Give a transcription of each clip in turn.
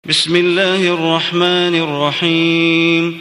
بسم الله الرحمن الرحيم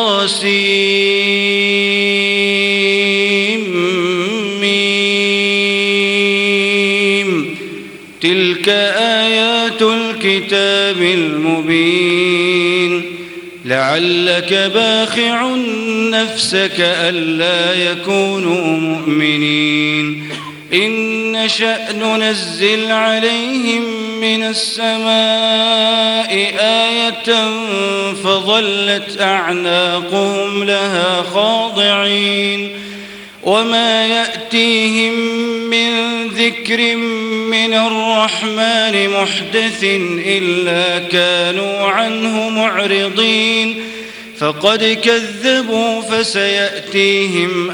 طاسيم تلك آيات الكتاب المبين لعلك باخع نفسك ألا يكونوا مؤمنين إن نشأ ننزل عليهم من السماء آية فظلت أعناقهم لها خاضعين وما يأتيهم من ذكر من الرحمن محدث إلا كانوا عنه معرضين فقد كذبوا فسيأتيهم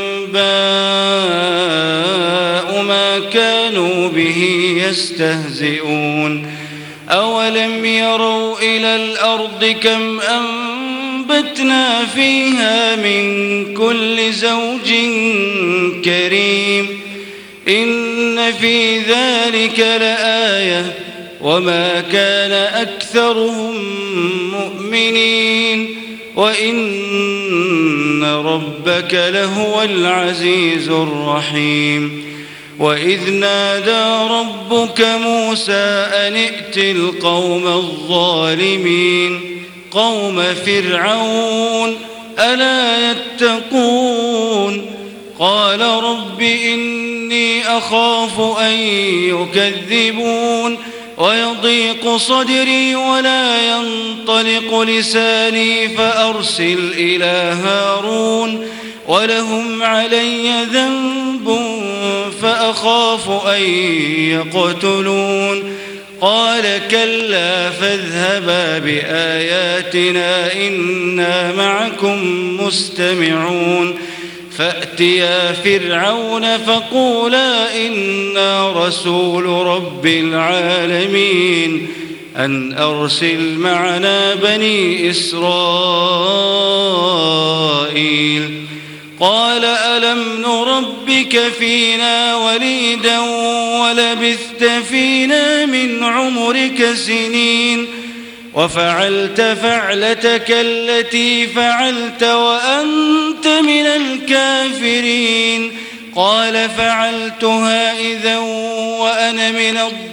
أنباء ما كانوا به يستهزئون أولم يروا إلى الأرض كم أنبتنا فيها من كل زوج كريم إن في ذلك لآية وما كان أكثرهم مؤمنين وإن ربك لهو العزيز الرحيم وإذ نادى ربك موسى أن ائت القوم الظالمين قوم فرعون ألا يتقون قال رب إني أخاف أن يكذبون ويضيق صدري ولا ينطلق لساني فأرسل إلى هارون ولهم علي ذنب فأخاف أن يقتلون قال كلا فاذهبا بآياتنا إنا معكم مستمعون فأتيا فرعون فقولا إنا رسول رب العالمين أن أرسل معنا بني إسرائيل قال ألم نربك فينا وليدا ولبثت فينا من عمرك سنين وفعلت فعلتك التي فعلت وأنت من الكافرين قال فعلتها إذا وأنا من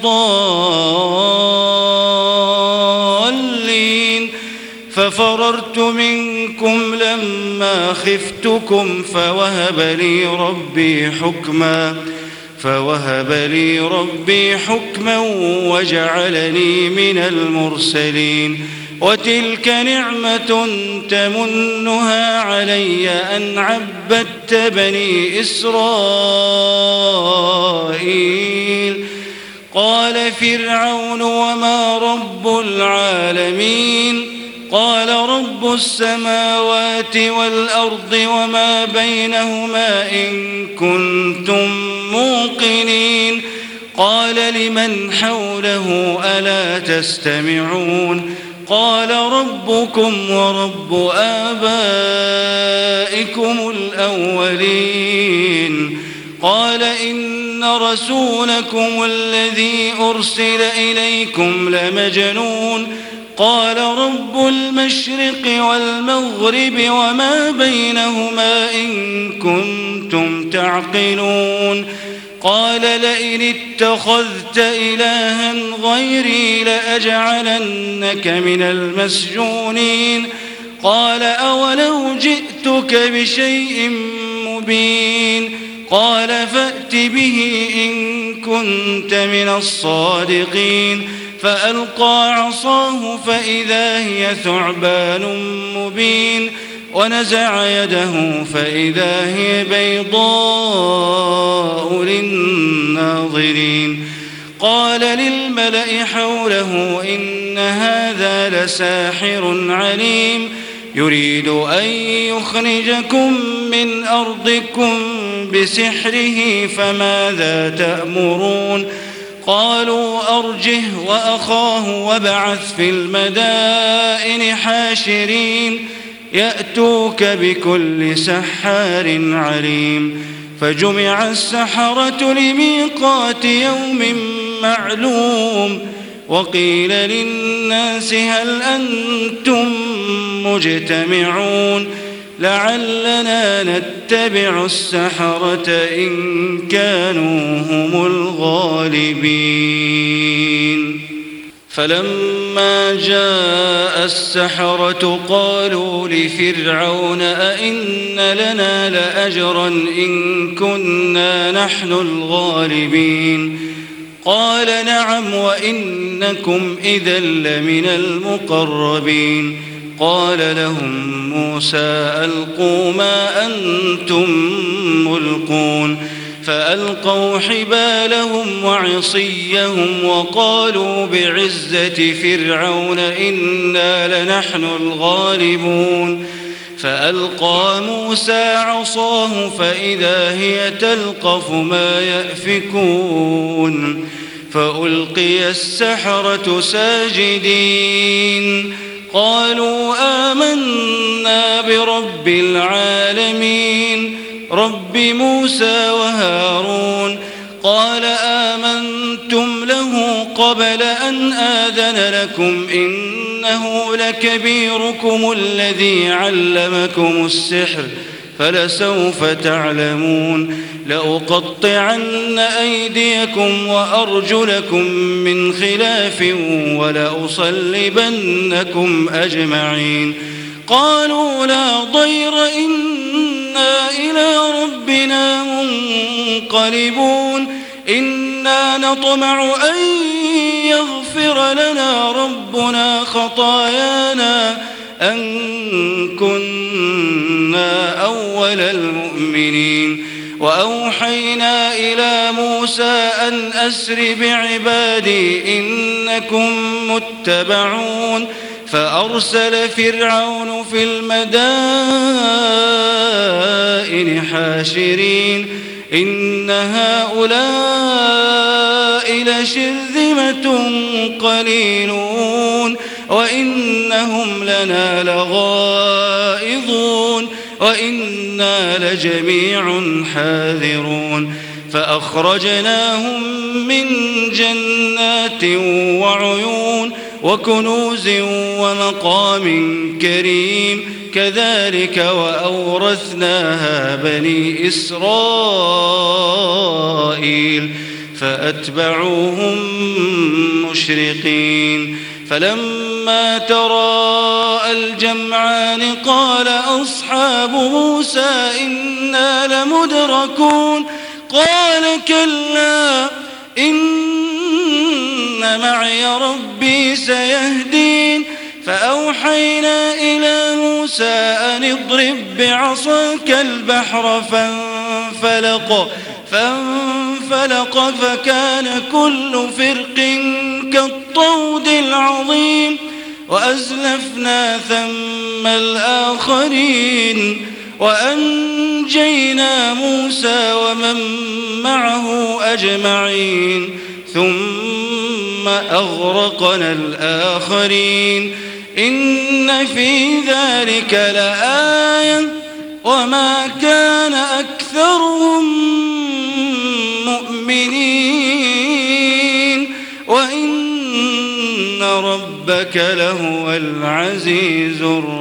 الضالين ففررت منكم لما خفتكم فوهب لي ربي حكما وجعلني من المرسلين وتلك نعمة تمنها علي أن عبدت بني إسرائيل قال فرعون وما رب العالمين قال رب السماوات والأرض وما بينهما إن كنتم موقنين قال لمن حوله ألا تستمعون قال ربكم ورب آبائكم الأولين قال إن رسولكم الذي أرسل إليكم لمجنون قال رب المشرق والمغرب وما بينهما إن كنتم تعقلون قال لئن اتخذت إلها غيري لأجعلنك من المسجونين قال أولو جئتك بشيء مبين قال فأت به إن كنت من الصادقين فألقى عصاه فإذا هي ثعبان مبين ونزع يده فإذا هي بيضاء للناظرين قال للملأ حوله إن هذا لساحر عليم يريد أن يخرجكم من أرضكم بسحره فماذا تأمرون قالوا أرجه وأخاه وابعث في المدائن حاشرين يأتوك بكل سحار عليم فجمع السحرة لميقات يوم معلوم وقيل للناس هل أنتم مجتمعون لعلنا نتبع السحرة إن كانوا هم الغالبين. فلما جاء السحرة قالوا لفرعون أئن لنا لأجرا إن كنا نحن الغالبين قال نعم وإنكم إذا لمن المقربين. قال لهم موسى ألقوا ما أنتم ملقون فألقوا حبالهم وعصيهم وقالوا بعزة فرعون إنا لنحن الغالبون. فألقى موسى عصاه فإذا هي تلقف ما يأفكون فألقي السحرة ساجدين قالوا آمنا برب العالمين رب موسى وهارون. قال آمنتم له قبل أن آذن لكم إنه لكبيركم الذي علمكم السحر فلسوف تعلمون لأقطعن أيديكم وأرجلكم من خلاف ولأصلبنكم أجمعين. قالوا لا ضير إنا إلى ربنا منقلبون إنا نطمع أن يغفر لنا ربنا خطايانا أن كنا أول المؤمنين. وأوحينا إلى موسى أن أسر بعبادي إنكم متبعون فأرسل فرعون في المدائن حاشرين إن هؤلاء لشرذمة قليلون وإنهم لنا لغائظون وإنا لجميع حاذرون. فأخرجناهم من جنات وعيون وكنوز ومقام كريم كذلك وأورثناها بني إسرائيل فأتبعوهم مشرقين. فلما تراءى الجمعان قال أصحاب موسى إنا لمدركون قال كلا إن معي ربي سيهدين. فأوحينا إلى موسى أن اضرب بعصاك البحر فانفلق فكان كل فرق كالطود العظيم وأزلفنا ثم الآخرين وأنجينا موسى ومن معه أجمعين ثم أغرقنا الآخرين إن في ذلك لآية وما كان أكثرهم مؤمنين وإن ربك لهو العزيز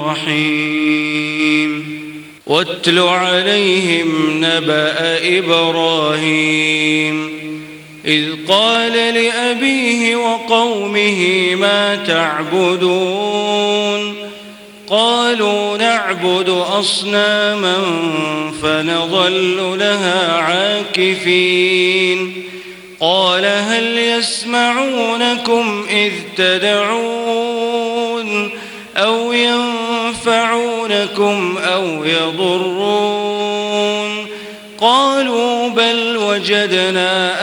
الرحيم. واتل عليهم نبأ إبراهيم إذ قال لأبيه وقومه ما تعبدون قالوا نعبد أصناما فنظل لها عاكفين. قال هل يسمعونكم إذ تدعون أو ينفعونكم أو يضرون قالوا بل وجدنا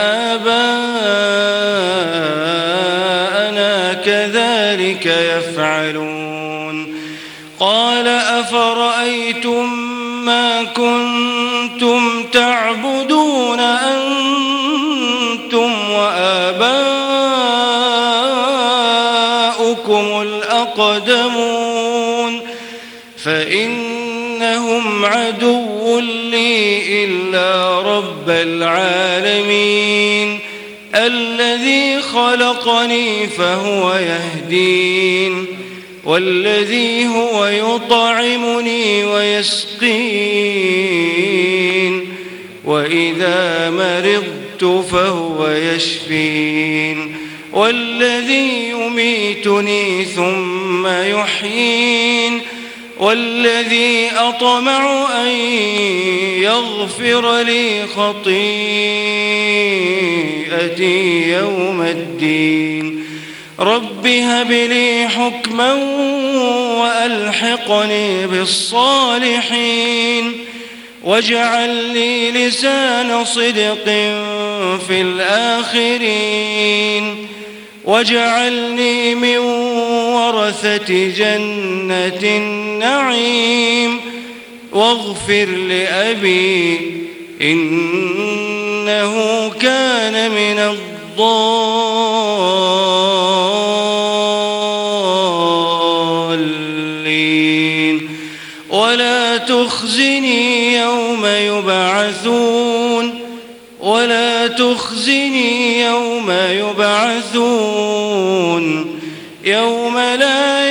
آباءنا كذلك يفعلون. قال أفرأيتم ما كنتم تعبدون أنتم وآباؤكم الأقدمون فإنهم عدو لي إلا رب العالمين الذي خلقني فهو يهدين والذي هو يطعمني ويسقين وإذا مرضت فهو يشفين والذي يميتني ثم يحيين والذي أطمع أن يغفر لي خطيئتي يوم الدين رب هب لي حكما وألحقني بالصالحين واجعل لي لسان صدق في الآخرين واجعلني من ورثة جنة النعيم واغفر لأبي إنه كان من الضالين ولا تخزني يوم يبعثون يوم لا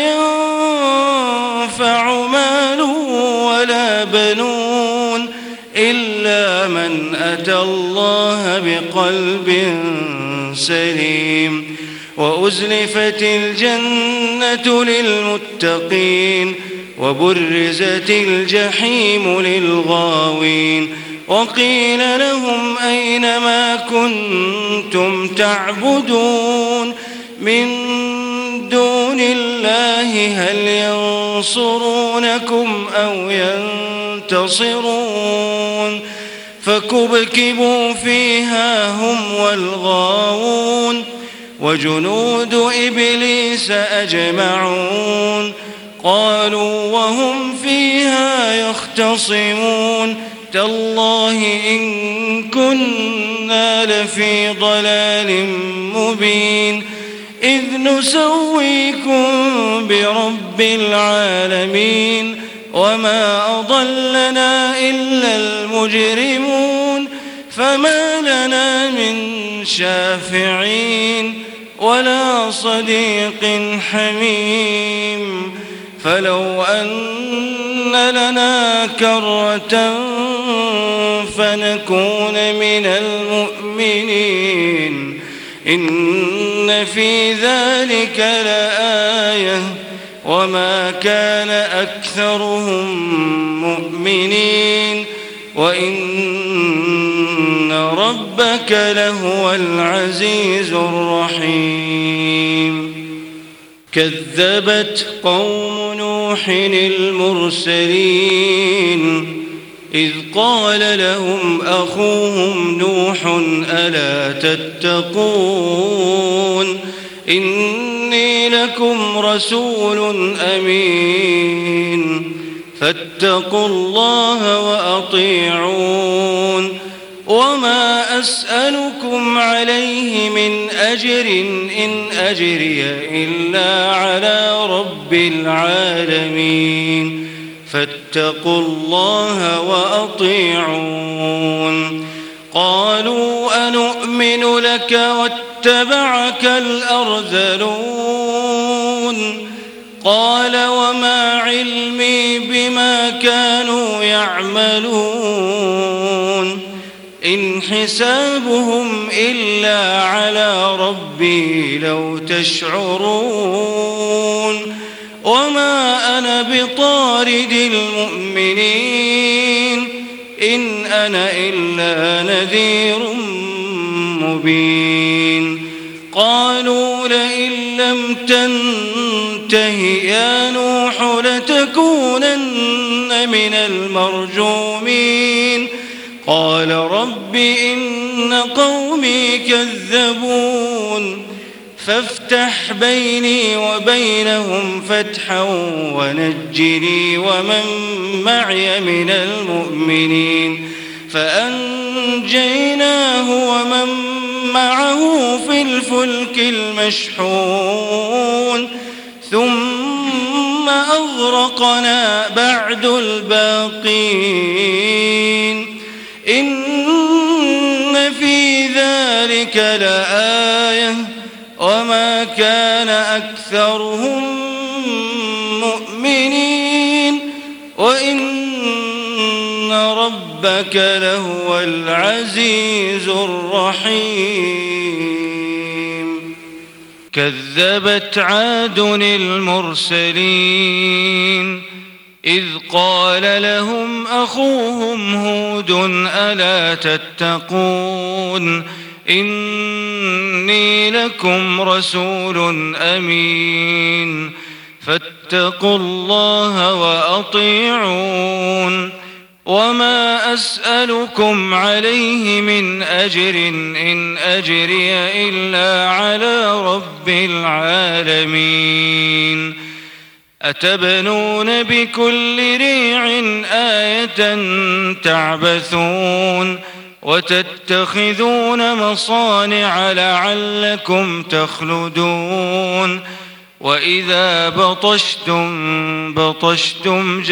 ينفع مال ولا بنون إلا من أتى الله بقلب سليم وأزلفت الجنة للمتقين وبرزت الجحيم للغاوين وقيل لهم أين ما كنتم تعبدون من دون الله هل ينصرونكم أو ينتصرون فكبكبوا فيها هم والغاوون وجنود إبليس أجمعون قالوا وهم فيها يختصمون تالله إن كنا لفي ضلال مبين إذ نسويكم برب العالمين وما أضلنا إلا المجرمون فما لنا من شافعين ولا صديق حميم فلو أن لنا كرة فنكون من المؤمنين إن في ذلك لآية وما كان أكثرهم مؤمنين وإن ربك لهو العزيز الرحيم كذبت قوم نوح المرسلين إذ قال لهم أخوهم نوح ألا تتقون إني لكم رسول أمين فاتقوا الله وأطيعون وما أسألكم عليه من أجر إن أجري إلا على رب العالمين فاتقوا الله وأطيعون قالوا أنؤمن لك واتبعك الأرذلون قال وما علمي بما كانوا يعملون إن حسابهم إلا على ربي لو تشعرون وما أنا بطارد المؤمنين إن أنا إلا نذير مبين قالوا لئن لم تنته يا نوح لتكونن من المرجومين قال رب إن قومي كذبون فافتح بيني وبينهم فتحا ونجني ومن معي من المؤمنين فأنجيناه ومن معه في الفلك المشحون ثم أغرقنا بعد الباقين إن في ذلك ذلك لآية وما كان أكثرهم مؤمنين وإن ربك لهو العزيز الرحيم كذبت عاد المرسلين إذ قال لهم أخوهم هود ألا تتقون إني لكم رسول أمين فاتقوا الله وأطيعون وما أسألكم عليه من أجر إن أجري إلا على رب العالمين أتبنون بكل ريع آية تعبثون وتتخذون مصانع لعلكم تخلدون وإذا بطشتم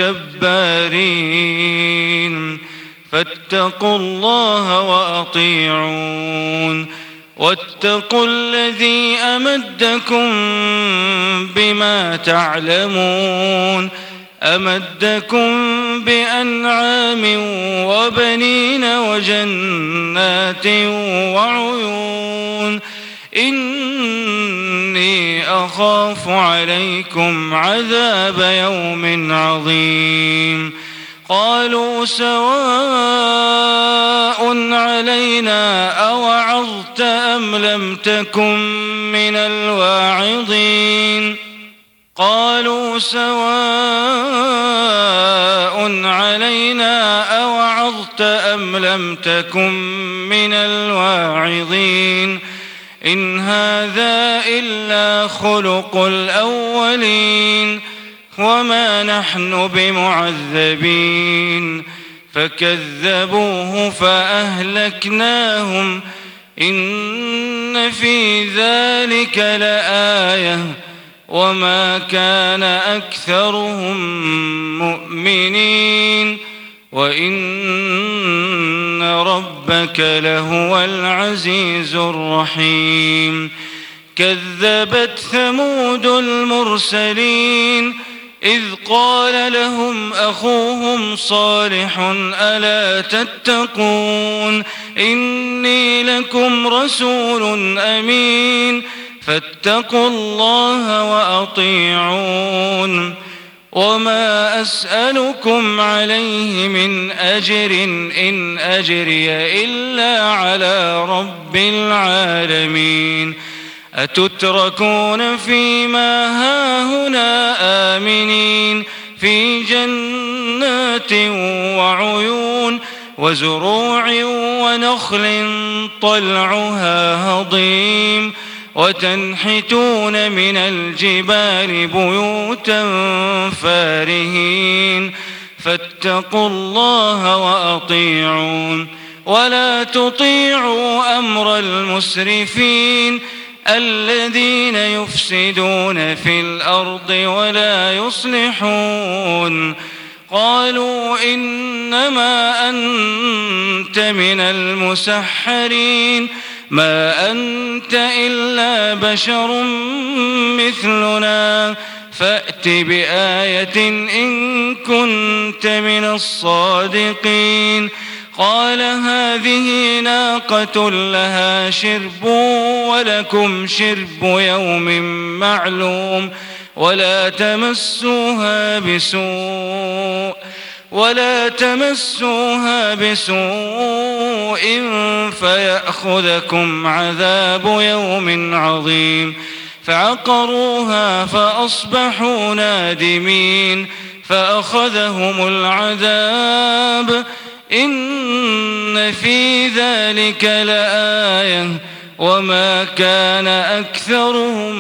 جبارين فاتقوا الله وأطيعون واتقوا الذي أمدكم بما تعلمون أمدكم بأنعام وبنين وجنات وعيون إني أخاف عليكم عذاب يوم عظيم قالوا سواء علينا أوعظت أم لم تكن من الواعظين قالوا سواء علينا أوعظت أم لم تكن من الواعظين إن هذا إلا خلق الأولين وما نحن بمعذبين فكذبوه فأهلكناهم إن في ذلك لآية وما كان أكثرهم مؤمنين وإن ربك لهو العزيز الرحيم كذبت ثمود المرسلين إذ قال لهم أخوهم صالح ألا تتقون إني لكم رسول أمين فاتقوا الله وأطيعون وما أسألكم عليه من أجر إن أجري إلا على رب العالمين أتتركون فيما هاهنا آمنين في جنات وعيون وزروع ونخل طلعها هضيم وتنحتون من الجبال بيوتا فارهين فاتقوا الله وأطيعون ولا تطيعوا أمر المسرفين الذين يفسدون في الأرض ولا يصلحون قالوا إنما أنت من المسحرين ما أنت إلا بشر مثلنا فأت بآية إن كنت من الصادقين قال هذه ناقة لها شرب ولكم شرب يوم معلوم ولا تمسوها بسوء فيأخذكم عذاب يوم عظيم فعقروها فأصبحوا نادمين فأخذهم العذاب إن في ذلك لآية وما كان أكثرهم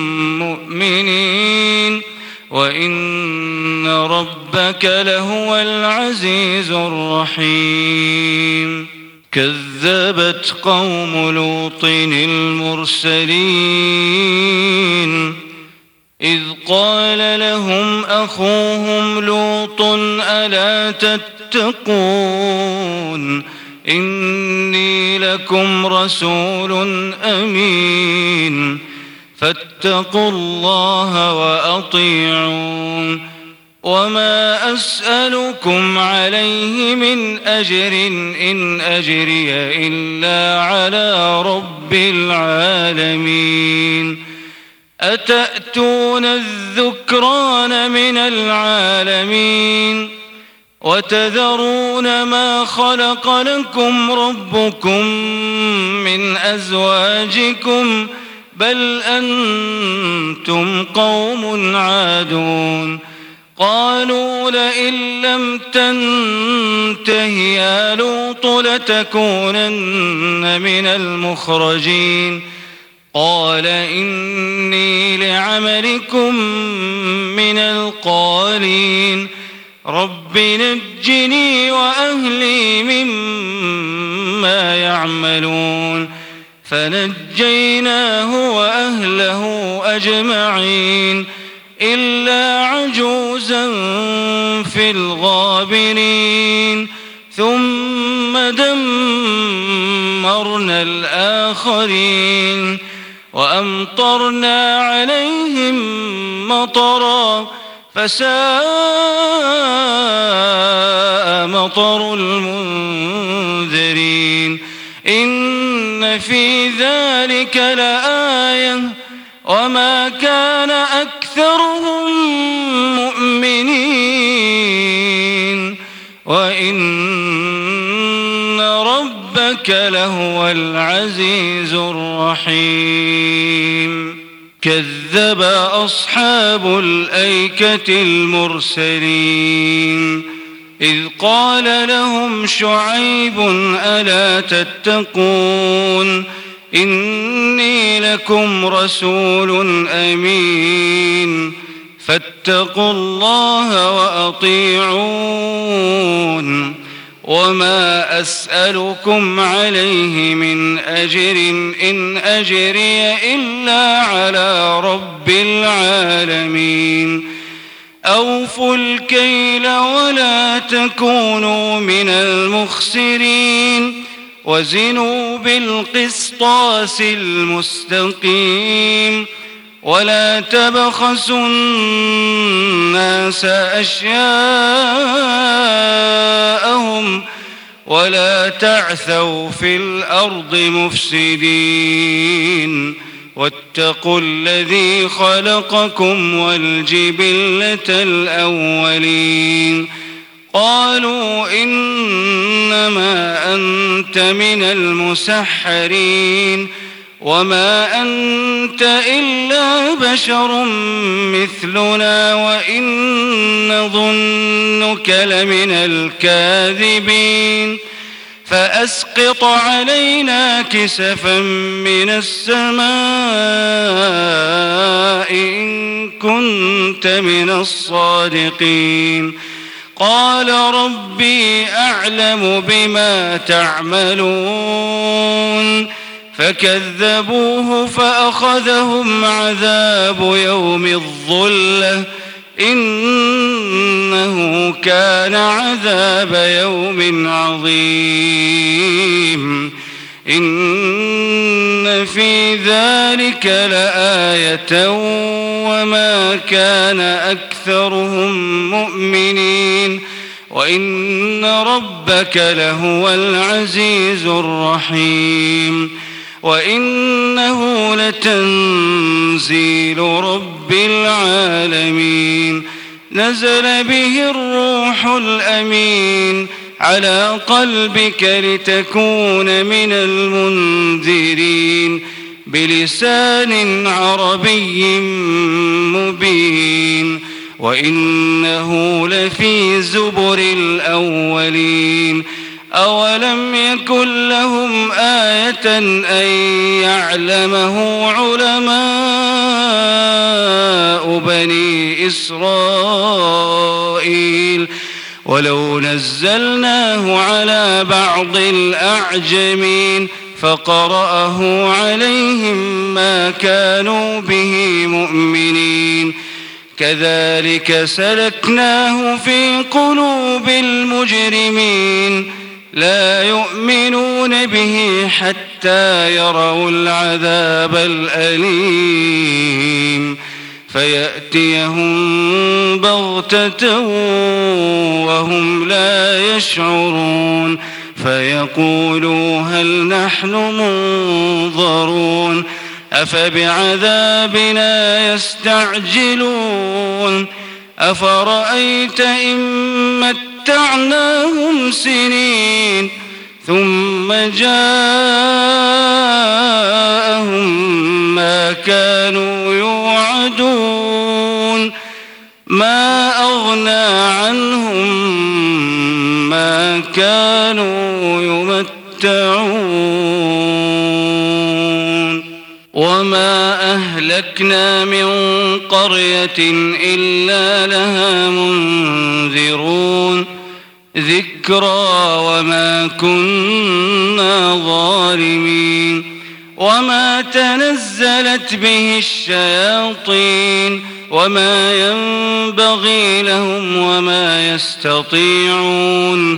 مؤمنين وإن ربك لهو العزيز الرحيم كذبت قوم لوط المرسلين إذ قال لهم أخوهم لوط ألا تتقون إني لكم رسول أمين فاتقوا الله وأطيعون وما أسألكم عليه من أجر إن أجري إلا على رب العالمين أتأتون الذكران من العالمين وتذرون ما خلق لكم ربكم من أزواجكم بل أنتم قوم عادون قالوا لئن لم تنته يا لوط لتكونن من المخرجين قال إني لعملكم من القالين رب نجني وأهلي مما يعملون فنجيناه وأهله أجمعين إلا عجوزا في الغابرين ثم دمرنا الآخرين وأمطرنا عليهم مطرا فساء مطر المنذرين إن في ذلك لآية وما كان أكثرهم مؤمنين وإن ربك لهو العزيز الرحيم كذب أصحاب الأيكة المرسلين إذ قال لهم شعيب ألا تتقون إني لكم رسول أمين فاتقوا الله وأطيعون وما أسألكم عليه من أجر إن أجري إلا على رب العالمين أوفوا الكيل ولا تكونوا من المخسرين وزنوا بالقسطاس المستقيم ولا تبخسوا الناس أشياءهم ولا تعثوا في الأرض مفسدين واتقوا الذي خلقكم والجبلة الأولين قالوا إنما أنت من المسحرين وما أنت إلا بشر مثلنا وإن نظنك لمن الكاذبين فأسقط علينا كسفا من السماء إن كنت من الصادقين قال ربي أعلم بما تعملون فكذبوه فأخذهم عذاب يوم الظلة إنه كان عذاب يوم عظيم إن في ذلك لآية وما كان أكثرهم مؤمنين وإن ربك لهو العزيز الرحيم وإنه لتنزيل رب العالمين نزل به الروح الأمين على قلبك لتكون من المنذرين بلسان عربي مبين وإنه لفي زبر الأولين أولم يكن لهم آية أن يعلمه علماء بني إسرائيل ولو نزلناه على بعض الأعجمين فقرأه عليهم ما كانوا به مؤمنين كذلك سلكناه في قلوب المجرمين لا يؤمنون به حتى يروا العذاب الأليم فيأتيهم بغتة وهم لا يشعرون فيقولوا هل نحن منظرون أفبعذابنا يستعجلون أفرأيت إن متعناهم سنين ثم جاءهم ما كانوا يوعدون ما أغنى عنهم ما كانوا يمتعون وما أهلكنا من قرية إلا لها منذرون ذكرى وما كنا ظالمين وما تنزلت به الشياطين وما ينبغي لهم وما يستطيعون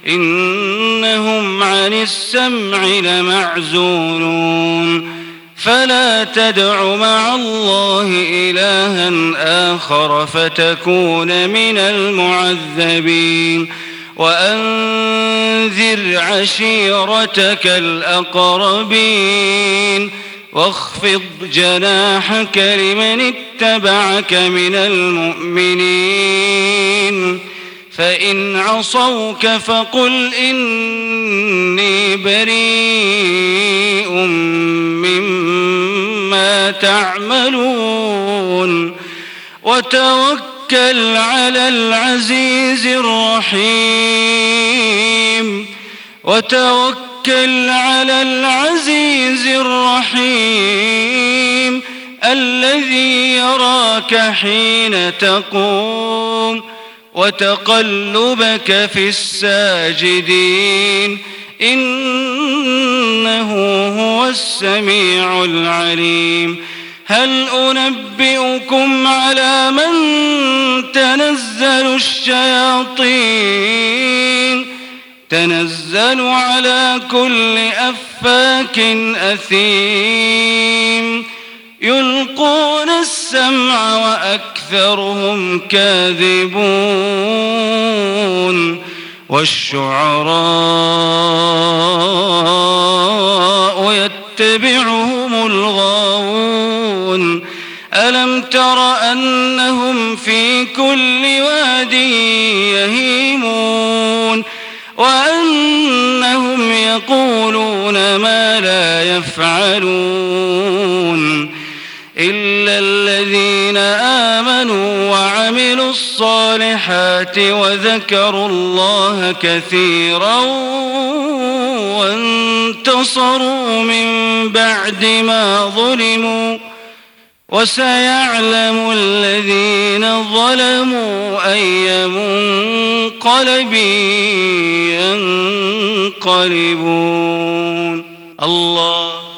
إنهم عن السمع لمعزولون فلا تدع مع الله إلها آخر فتكون من المعذبين وأنذر عشيرتك الأقربين واخفض جناحك لمن اتبعك من المؤمنين فإن عصوك فقل إني بريء مما تعملون وتوكل على العزيز الرحيم الذي يراك حين تقوم وتقلبك في الساجدين إنه هو السميع العليم هل أنبئكم على من تنزل تنزل على كل أفاك أثيم يلقون السمع وأكثرهم كاذبون والشعراء يتبعهم الغاوون ألم تر أنهم في كل واد يهيمون وأنهم يقولون ما لا يفعلون إلا الذين آمنوا وعملوا الصالحات وذكروا الله كثيرا وانتصروا من بعد ما ظلموا وسيعلم الذين ظلموا أي منقلب ينقلبون الله